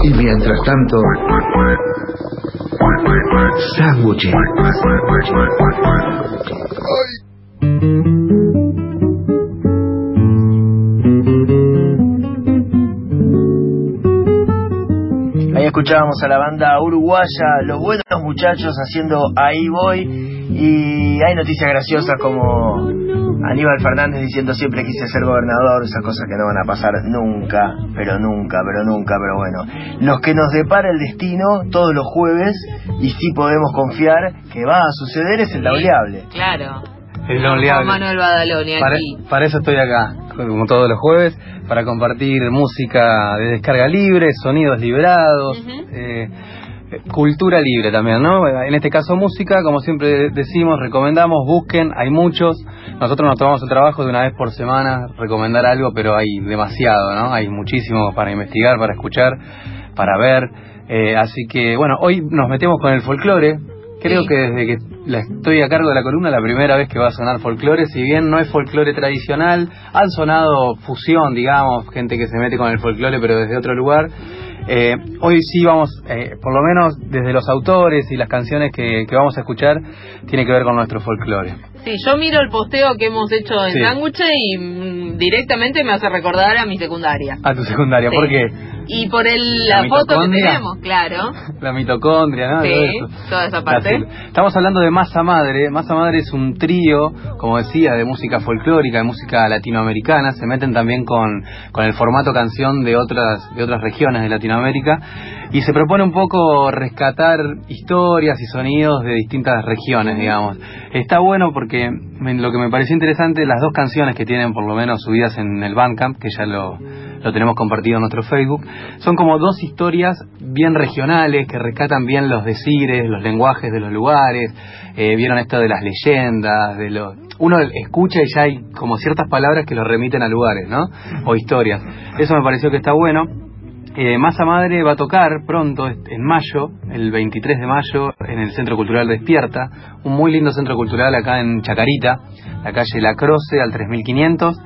Y mientras tanto, sándwiches. Ahí escuchábamos a la banda uruguaya Los Buenos Muchachos haciendo Ahí Voy, y hay noticias graciosas como Aníbal Fernández diciendo siempre quise ser gobernador, esas cosas que no van a pasar nunca, pero bueno, los que nos depara el destino todos los jueves, y sí podemos confiar que va a suceder, es el laureable. Claro. El laureable. Manuel Badaloni aquí. Para eso estoy acá, como todos los jueves, para compartir música de descarga libre, sonidos liberados, cultura libre también, ¿no? En este caso música, como siempre decimos, recomendamos, busquen, hay muchos. Nosotros nos tomamos el trabajo de una vez por semana recomendar algo, pero hay demasiado, ¿no? Hay muchísimo para investigar, para escuchar, para ver. Así que, bueno, hoy nos metemos con el folclore. Creo que desde que estoy a cargo de la columna, la primera vez que va a sonar folclore, si bien no es folclore tradicional, han sonado fusión, digamos, gente que se mete con el folclore pero desde otro lugar. Hoy sí vamos, por lo menos desde los autores y las canciones que vamos a escuchar, tiene que ver con nuestro folclore. Sí, yo miro el posteo que hemos hecho en Sándwiches y directamente me hace recordar a mi secundaria. A tu secundaria, sí. ¿Por qué? Y por la foto que tenemos, claro. La mitocondria, ¿no? Sí, toda esa parte. Estamos hablando de Masa Madre. Masa Madre es un trío, como decía, de música folclórica, de música latinoamericana. Se meten también con el formato canción de otras regiones de Latinoamérica. Y se propone un poco rescatar historias y sonidos de distintas regiones, digamos. Está bueno porque lo que me pareció interesante, las dos canciones que tienen por lo menos subidas en el Bandcamp, que ya lo tenemos compartido en nuestro Facebook, son como dos historias bien regionales que rescatan bien los decires, los lenguajes de los lugares. Vieron esto de las leyendas, uno escucha y ya hay como ciertas palabras que lo remiten a lugares, ¿no? O historias. Eso me pareció que está bueno. Masa Madre va a tocar pronto, en mayo, el 23 de mayo, en el Centro Cultural Despierta, un muy lindo centro cultural acá en Chacarita, la calle La Croce, al 3500.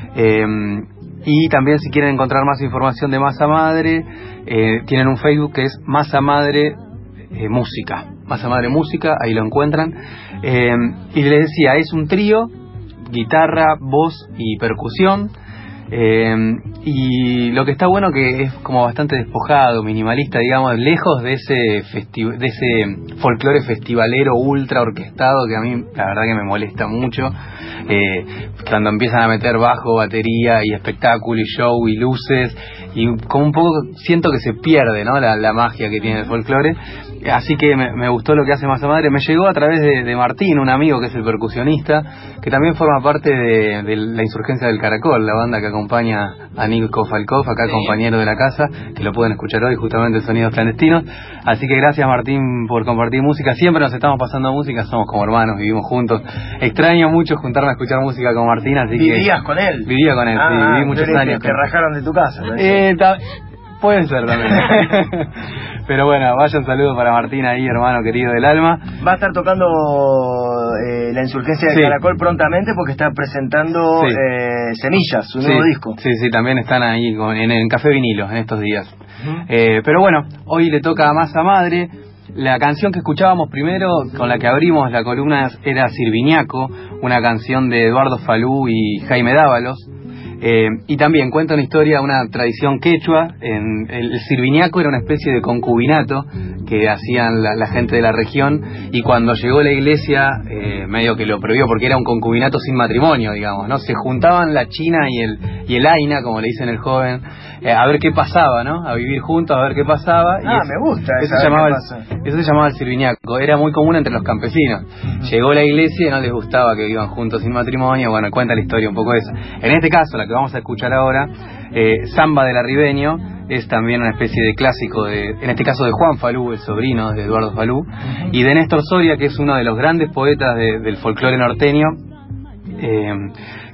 Y también, si quieren encontrar más información de Masa Madre, tienen un Facebook que es Masa Madre Música. Masa Madre Música, ahí lo encuentran. Y les decía, es un trío, guitarra, voz y percusión. Y lo que está bueno que es como bastante despojado, minimalista, digamos, lejos de ese folclore festivalero ultra orquestado que a mí la verdad que me molesta mucho, cuando empiezan a meter bajo, batería y espectáculo y show y luces, y como un poco siento que se pierde, ¿no? la magia que tiene el folclore. Así que me gustó lo que hace Masa Madre. Me llegó a través de Martín, un amigo que es el percusionista, que también forma parte de la Insurgencia del Caracol, la banda que acompaña a Nico Falkov, acá compañero de la casa, que lo pueden escuchar hoy justamente en Sonidos Clandestinos. Así que gracias, Martín, por compartir música. Siempre nos estamos pasando música, somos como hermanos, vivimos juntos. Extraño mucho juntarme a escuchar música con Martín, así que... ¿Vivías con él? Vivía con él, sí, viví muchos años. ¿Te rajaron de tu casa? Puede ser también. Pero bueno, vaya un saludo para Martín ahí, hermano querido del alma. Va a estar tocando la Insurgencia del Caracol prontamente porque está presentando Semillas, su nuevo disco. Sí, también están ahí en Café Vinilo en estos días. Pero bueno, hoy le toca a Masa Madre. La canción que escuchábamos primero, con la que abrimos la columna, era Sirviñaco, una canción de Eduardo Falú y Jaime Dávalos. Y también cuenta una historia, una tradición quechua. El sirviñaco era una especie de concubinato que hacían la gente de la región, y cuando llegó la iglesia medio que lo prohibió porque era un concubinato sin matrimonio, digamos, ¿no? Se juntaban la china y el aina, como le dicen el joven, a ver qué pasaba, ¿no? A vivir juntos, a ver qué pasaba. Me gusta eso se llamaba el sirviñaco. Era muy común entre los campesinos. Llegó la iglesia y no les gustaba que vivan juntos sin matrimonio. Bueno, cuenta la historia un poco esa. En este caso, la que vamos a escuchar ahora, Samba del Arribeño, es también una especie de clásico, en este caso de Juan Falú, el sobrino de Eduardo Falú, y de Néstor Soria, que es uno de los grandes poetas del folclore norteño,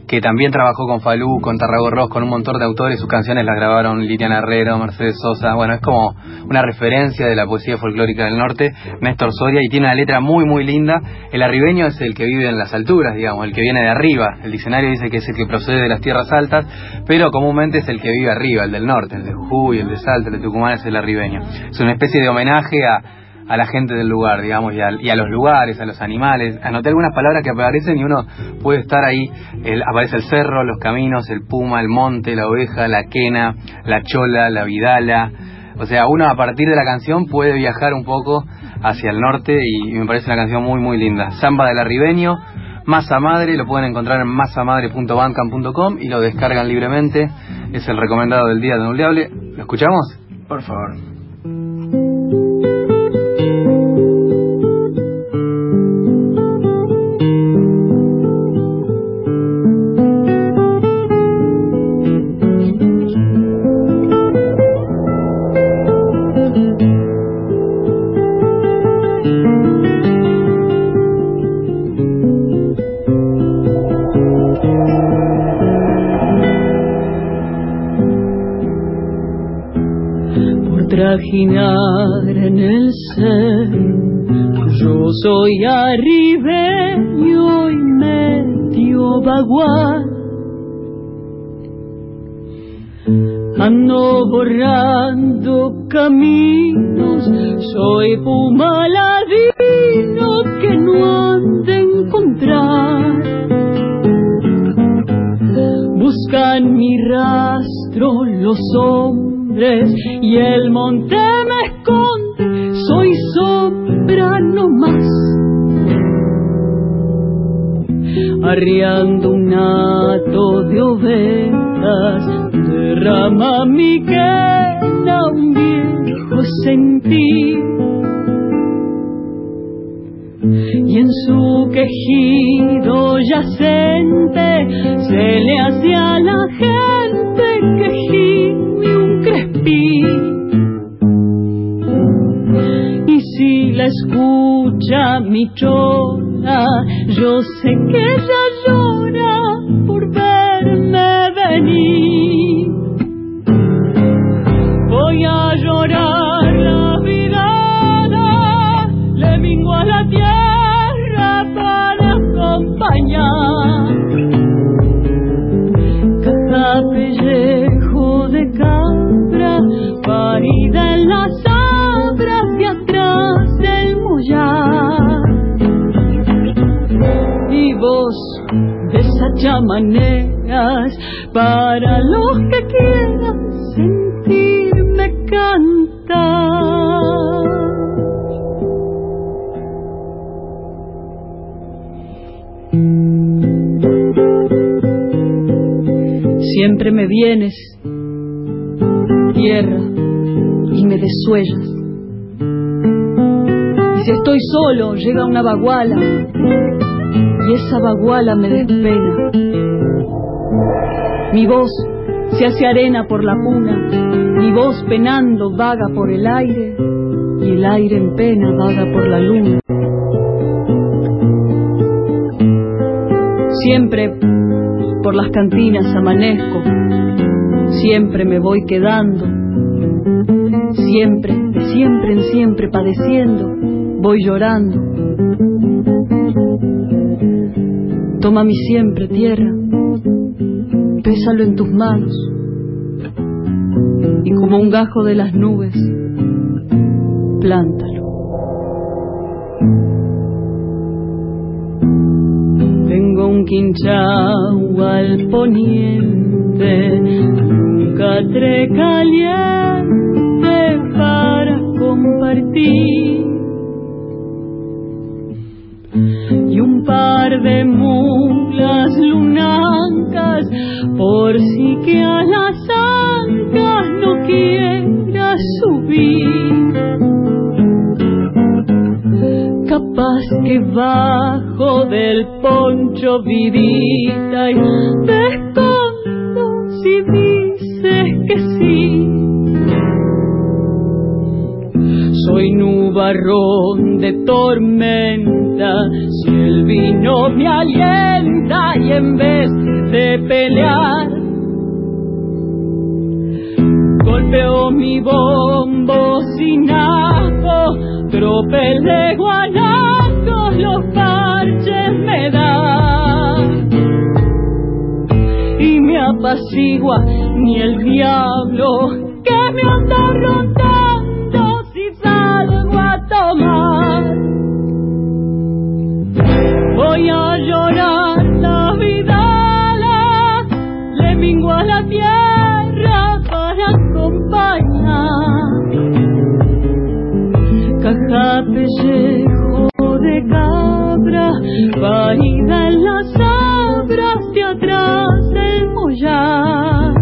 que también trabajó con Falú, con Tarragó Ross, con un montón de autores. Sus canciones las grabaron Liliana Herrero, Mercedes Sosa. Bueno, es como una referencia de la poesía folclórica del norte, Néstor Soria, y tiene una letra muy muy linda. El arribeño es el que vive en las alturas, digamos, el que viene de arriba. El diccionario dice que es el que procede de las tierras altas, pero comúnmente es el que vive arriba, el del norte, el de Jujuy, el de Salta, el de Tucumán es el arribeño. Es una especie de homenaje a la gente del lugar, digamos, y a los lugares, a los animales. Anoté algunas palabras que aparecen y uno puede estar ahí. Aparece el cerro, los caminos, el puma, el monte, la oveja, la quena, la chola, la vidala. O sea, uno a partir de la canción puede viajar un poco hacia el norte y me parece una canción muy muy linda. Samba del arribeño, Masa Madre, lo pueden encontrar en masamadre.bandcamp.com y lo descargan libremente. Es el recomendado del día de Nuleable. ¿Lo escuchamos? Por favor. Trajinar en el ser, yo soy arribeño y medio bagual, ando borrando caminos, soy puma ladino que no han de encontrar, buscan mi rastro los hombres y el monte me esconde, soy sombra no más, arriando un hato de ovejas, derrama mi quena un viejo sentir, y en su quejido yacente se le hace a la gente quejido un crespín, y si la escucha mi chola, yo sé que ella llora por verme venir. Voy a llorar la vida, le mingo a la tierra para acompañar, cada pellejo de cabra parida en las abras de atrás del mollar, y vos desachamaneas para los que quieran sentirme cantar. Siempre me vienes, tierra, y me desuellas. Y si estoy solo, llega una baguala, y esa baguala me despena. Mi voz se hace arena por la puna, mi voz penando vaga por el aire, y el aire en pena vaga por la luna. Siempre por las cantinas amanezco, siempre me voy quedando, siempre, de siempre en siempre padeciendo, voy llorando. Toma mi siempre, tierra, pésalo en tus manos, y como un gajo de las nubes, plántalo. Tengo un quinchao al poniente, un catre caliente para compartir, y un par de mulas lunancas por si que a las ancas no quiera subir. Capaz que bajo del poncho vidita y te escondo si dices que sí. Soy nube nubarrón de tormenta, si el vino me alienta y en vez de pelear golpeo mi bombo sin ajo, tropel de guanacos los parches me da y me apacigua ni el diablo que me anda rondando si salgo a tomar. Voy a llorar la vidala, le mingo a la tierra para acompañar. Caja pellejo de cabra, parida en las sabras de atrás del mollar.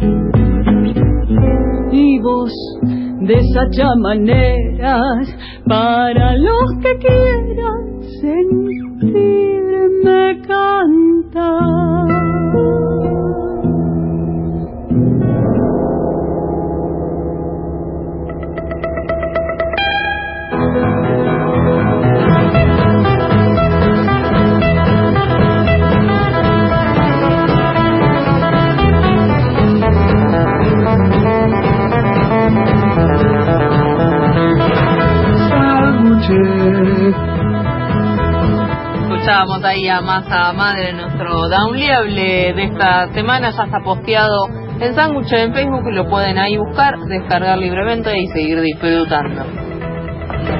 Y voz deshacha maneras para los que quieran sentirme cantar. Escuchábamos ahí a Masa Madre, nuestro downloadable de esta semana. Ya está posteado en Sándwich en Facebook, lo pueden ahí buscar, descargar libremente y seguir disfrutando.